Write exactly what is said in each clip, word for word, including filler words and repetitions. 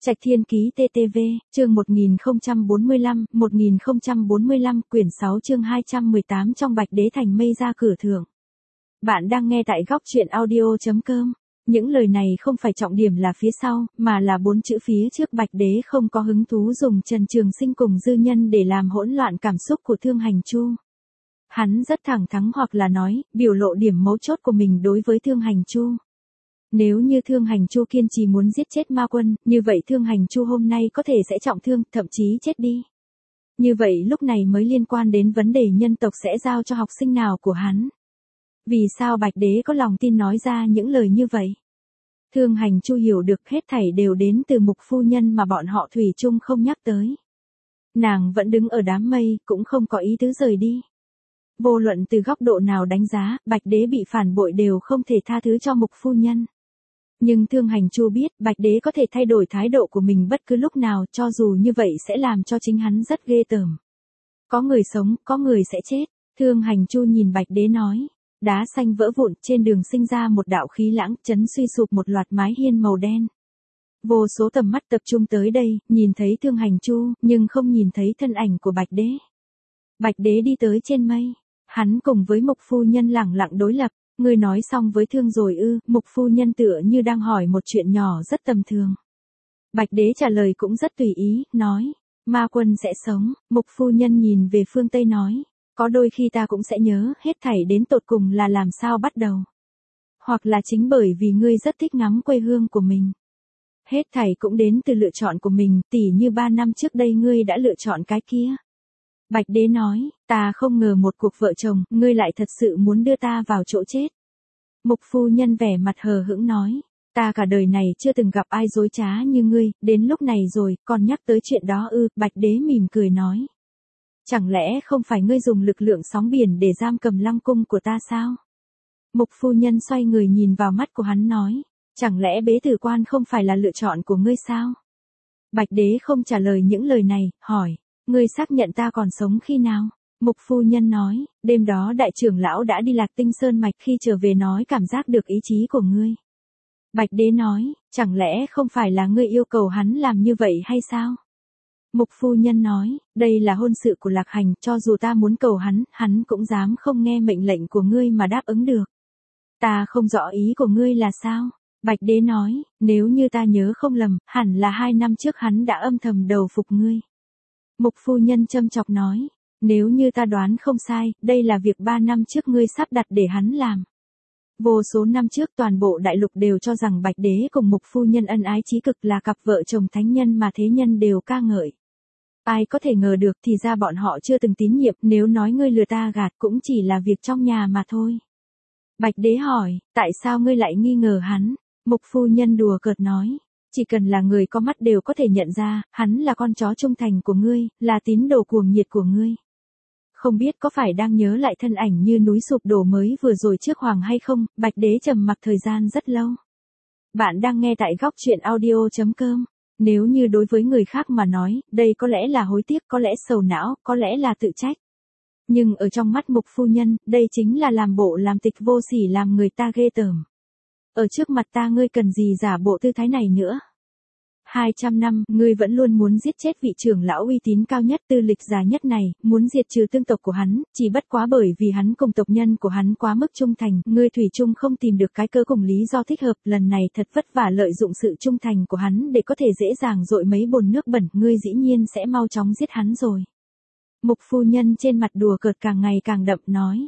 Trạch Thiên Ký tê tê vê, chương một nghìn không trăm bốn mươi lăm, một nghìn không trăm bốn mươi lăm, quyển sáu chương hai trăm mười tám trong Bạch Đế thành mây ra cửa thượng. Bạn đang nghe tại góc truyện audio chấm com. Những lời này không phải trọng điểm là phía sau, mà là bốn chữ phía trước. Bạch Đế không có hứng thú dùng Trần Trường Sinh cùng dư nhân để làm hỗn loạn cảm xúc của Thương Hành Chu. Hắn rất thẳng thắn, hoặc là nói, biểu lộ điểm mấu chốt của mình đối với Thương Hành Chu. Nếu như Thương Hành Chu kiên trì muốn giết chết Ma Quân, như vậy Thương Hành Chu hôm nay có thể sẽ trọng thương, thậm chí chết đi. Như vậy lúc này mới liên quan đến vấn đề nhân tộc sẽ giao cho học sinh nào của hắn. Vì sao Bạch Đế có lòng tin nói ra những lời như vậy? Thương Hành Chu hiểu được hết thảy đều đến từ Mục phu nhân mà bọn họ thủy chung không nhắc tới. Nàng vẫn đứng ở đám mây, cũng không có ý tứ rời đi. Vô luận từ góc độ nào đánh giá, Bạch Đế bị phản bội đều không thể tha thứ cho Mục phu nhân. Nhưng Thương Hành Chu biết, Bạch Đế có thể thay đổi thái độ của mình bất cứ lúc nào, cho dù như vậy sẽ làm cho chính hắn rất ghê tởm. Có người sống, có người sẽ chết. Thương Hành Chu nhìn Bạch Đế nói. Đá xanh vỡ vụn, trên đường sinh ra một đạo khí lãng, chấn suy sụp một loạt mái hiên màu đen. Vô số tầm mắt tập trung tới đây, nhìn thấy Thương Hành Chu, nhưng không nhìn thấy thân ảnh của Bạch Đế. Bạch Đế đi tới trên mây. Hắn cùng với Mục phu nhân lẳng lặng đối lập. Ngươi nói xong với Thương rồi ư? Mục phu nhân tựa như đang hỏi một chuyện nhỏ rất tầm thường. Bạch Đế trả lời cũng rất tùy ý, nói. Ma Quân sẽ sống. Mục phu nhân nhìn về phương Tây nói. Có đôi khi ta cũng sẽ nhớ, hết thảy đến tột cùng là làm sao bắt đầu. Hoặc là chính bởi vì ngươi rất thích ngắm quê hương của mình. Hết thảy cũng đến từ lựa chọn của mình, tỉ như ba năm trước đây ngươi đã lựa chọn cái kia. Bạch Đế nói, ta không ngờ một cuộc vợ chồng, ngươi lại thật sự muốn đưa ta vào chỗ chết. Mục phu nhân vẻ mặt hờ hững nói, ta cả đời này chưa từng gặp ai dối trá như ngươi, đến lúc này rồi, còn nhắc tới chuyện đó ư? Bạch Đế mỉm cười nói. Chẳng lẽ không phải ngươi dùng lực lượng sóng biển để giam cầm Lăng cung của ta sao? Mục phu nhân xoay người nhìn vào mắt của hắn nói, chẳng lẽ bế tử quan không phải là lựa chọn của ngươi sao? Bạch Đế không trả lời những lời này, hỏi, ngươi xác nhận ta còn sống khi nào? Mục phu nhân nói, đêm đó đại trưởng lão đã đi Lạc Tinh Sơn mạch, khi trở về nói cảm giác được ý chí của ngươi. Bạch Đế nói, chẳng lẽ không phải là ngươi yêu cầu hắn làm như vậy hay sao? Mục phu nhân nói, đây là hôn sự của Lạc Hành, cho dù ta muốn cầu hắn, hắn cũng dám không nghe mệnh lệnh của ngươi mà đáp ứng được. Ta không rõ ý của ngươi là sao? Bạch Đế nói, nếu như ta nhớ không lầm, hẳn là hai năm trước hắn đã âm thầm đầu phục ngươi. Mục phu nhân châm chọc nói, nếu như ta đoán không sai, đây là việc ba năm trước ngươi sắp đặt để hắn làm. Vô số năm trước toàn bộ đại lục đều cho rằng Bạch Đế cùng Mục phu nhân ân ái chí cực, là cặp vợ chồng thánh nhân mà thế nhân đều ca ngợi. Ai có thể ngờ được, thì ra bọn họ chưa từng tín nhiệm, nếu nói ngươi lừa ta gạt cũng chỉ là việc trong nhà mà thôi. Bạch Đế hỏi, tại sao ngươi lại nghi ngờ hắn? Mục phu nhân đùa cợt nói, chỉ cần là người có mắt đều có thể nhận ra, hắn là con chó trung thành của ngươi, là tín đồ cuồng nhiệt của ngươi. Không biết có phải đang nhớ lại thân ảnh như núi sụp đổ mới vừa rồi trước Hoàng hay không? Bạch Đế trầm mặc thời gian rất lâu. Bạn đang nghe tại góc truyện audio chấm com. Nếu như đối với người khác mà nói, đây có lẽ là hối tiếc, có lẽ sầu não, có lẽ là tự trách. Nhưng ở trong mắt Mục phu nhân, đây chính là làm bộ làm tịch vô sỉ, làm người ta ghê tởm. Ở trước mặt ta ngươi cần gì giả bộ tư thái này nữa? hai trăm năm, ngươi vẫn luôn muốn giết chết vị trưởng lão uy tín cao nhất, tư lịch già nhất này, muốn diệt trừ tương tộc của hắn, chỉ bất quá bởi vì hắn cùng tộc nhân của hắn quá mức trung thành, ngươi thủy chung không tìm được cái cơ cùng lý do thích hợp, lần này thật vất vả lợi dụng sự trung thành của hắn để có thể dễ dàng dội mấy bồn nước bẩn, ngươi dĩ nhiên sẽ mau chóng giết hắn rồi. Mục phu nhân trên mặt đùa cợt càng ngày càng đậm nói.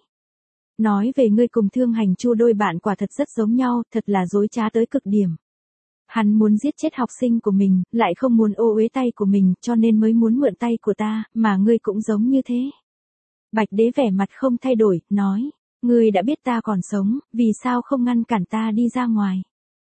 Nói về ngươi cùng Thương Hành Chu đôi bạn quả thật rất giống nhau, thật là dối trá tới cực điểm. Hắn muốn giết chết học sinh của mình, lại không muốn ô uế tay của mình, cho nên mới muốn mượn tay của ta, mà ngươi cũng giống như thế. Bạch Đế vẻ mặt không thay đổi, nói, ngươi đã biết ta còn sống, vì sao không ngăn cản ta đi ra ngoài?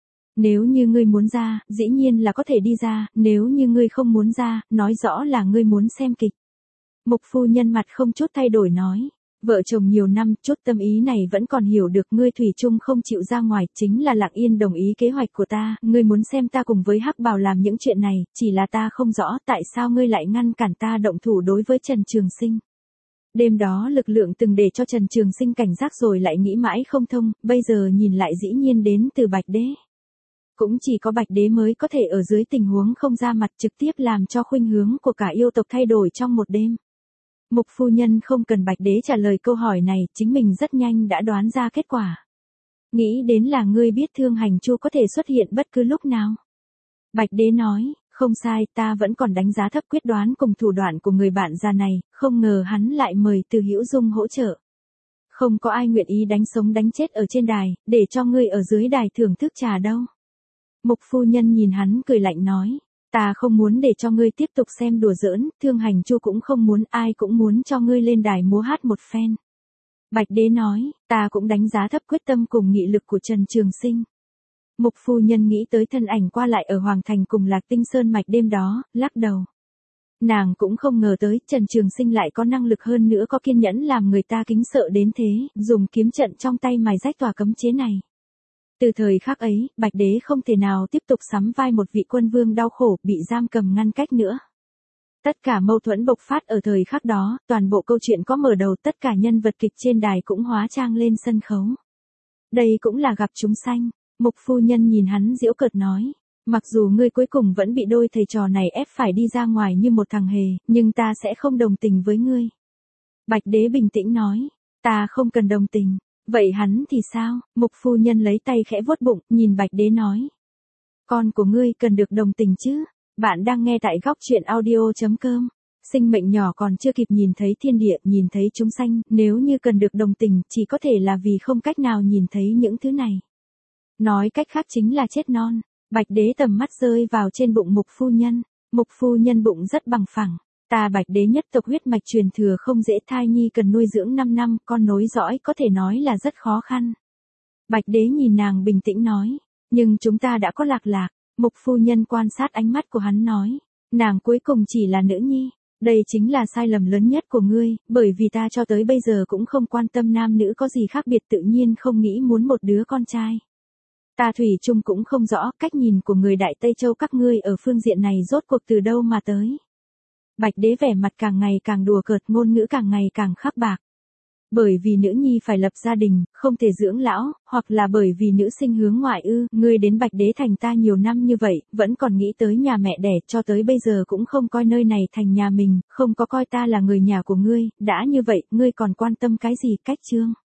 Nếu như ngươi muốn ra, dĩ nhiên là có thể đi ra, nếu như ngươi không muốn ra, nói rõ là ngươi muốn xem kịch. Mục phu nhân mặt không chút thay đổi nói. Vợ chồng nhiều năm, chút tâm ý này vẫn còn hiểu được, ngươi thủy chung không chịu ra ngoài, chính là Lạc Yên đồng ý kế hoạch của ta, ngươi muốn xem ta cùng với Hắc Bào làm những chuyện này, chỉ là ta không rõ tại sao ngươi lại ngăn cản ta động thủ đối với Trần Trường Sinh. Đêm đó lực lượng từng để cho Trần Trường Sinh cảnh giác rồi lại nghĩ mãi không thông, bây giờ nhìn lại dĩ nhiên đến từ Bạch Đế. Cũng chỉ có Bạch Đế mới có thể ở dưới tình huống không ra mặt trực tiếp làm cho khuynh hướng của cả yêu tộc thay đổi trong một đêm. Mục phu nhân không cần Bạch Đế trả lời câu hỏi này, chính mình rất nhanh đã đoán ra kết quả. Nghĩ đến là ngươi biết Thương Hành Chu có thể xuất hiện bất cứ lúc nào. Bạch Đế nói, không sai, ta vẫn còn đánh giá thấp quyết đoán cùng thủ đoạn của người bạn già này, không ngờ hắn lại mời Từ Hữu Dung hỗ trợ. Không có ai nguyện ý đánh sống đánh chết ở trên đài, để cho ngươi ở dưới đài thưởng thức trà đâu. Mục phu nhân nhìn hắn cười lạnh nói, ta không muốn để cho ngươi tiếp tục xem đùa giỡn, Thương Hành Chu cũng không muốn, ai cũng muốn cho ngươi lên đài múa hát một phen. Bạch Đế nói, ta cũng đánh giá thấp quyết tâm cùng nghị lực của Trần Trường Sinh. Mục phu nhân nghĩ tới thân ảnh qua lại ở Hoàng Thành cùng Lạc Tinh Sơn mạch đêm đó, lắc đầu. Nàng cũng không ngờ tới Trần Trường Sinh lại có năng lực hơn nữa có kiên nhẫn làm người ta kính sợ đến thế, dùng kiếm trận trong tay mài rách tòa cấm chế này. Từ thời khắc ấy, Bạch Đế không thể nào tiếp tục sắm vai một vị quân vương đau khổ, bị giam cầm ngăn cách nữa. Tất cả mâu thuẫn bộc phát ở thời khắc đó, toàn bộ câu chuyện có mở đầu, tất cả nhân vật kịch trên đài cũng hóa trang lên sân khấu. Đây cũng là gặp chúng sanh. Mục phu nhân nhìn hắn giễu cợt nói, mặc dù ngươi cuối cùng vẫn bị đôi thầy trò này ép phải đi ra ngoài như một thằng hề, nhưng ta sẽ không đồng tình với ngươi. Bạch Đế bình tĩnh nói, ta không cần đồng tình. Vậy hắn thì sao? Mục phu nhân lấy tay khẽ vuốt bụng, nhìn Bạch Đế nói. Con của ngươi cần được đồng tình chứ? Bạn đang nghe tại góc truyện audio chấm com. Sinh mệnh nhỏ còn chưa kịp nhìn thấy thiên địa, nhìn thấy chúng sanh, nếu như cần được đồng tình, chỉ có thể là vì không cách nào nhìn thấy những thứ này. Nói cách khác chính là chết non. Bạch Đế tầm mắt rơi vào trên bụng mục phu nhân. Mục phu nhân bụng rất bằng phẳng. Ta Bạch Đế nhất tộc huyết mạch truyền thừa không dễ, thai nhi cần nuôi dưỡng năm năm, con nối dõi có thể nói là rất khó khăn. Bạch Đế nhìn nàng bình tĩnh nói, nhưng chúng ta đã có Lạc Lạc. Mục phu nhân quan sát ánh mắt của hắn nói, nàng cuối cùng chỉ là nữ nhi. Đây chính là sai lầm lớn nhất của ngươi, bởi vì ta cho tới bây giờ cũng không quan tâm nam nữ có gì khác biệt, tự nhiên không nghĩ muốn một đứa con trai. Ta thủy chung cũng không rõ cách nhìn của người Đại Tây Châu các ngươi ở phương diện này rốt cuộc từ đâu mà tới. Bạch Đế vẻ mặt càng ngày càng đùa cợt, ngôn ngữ càng ngày càng khắc bạc. Bởi vì nữ nhi phải lập gia đình, không thể dưỡng lão, hoặc là bởi vì nữ sinh hướng ngoại ư, ngươi đến Bạch Đế thành ta nhiều năm như vậy, vẫn còn nghĩ tới nhà mẹ đẻ, cho tới bây giờ cũng không coi nơi này thành nhà mình, không có coi ta là người nhà của ngươi, đã như vậy, ngươi còn quan tâm cái gì? Cách chương.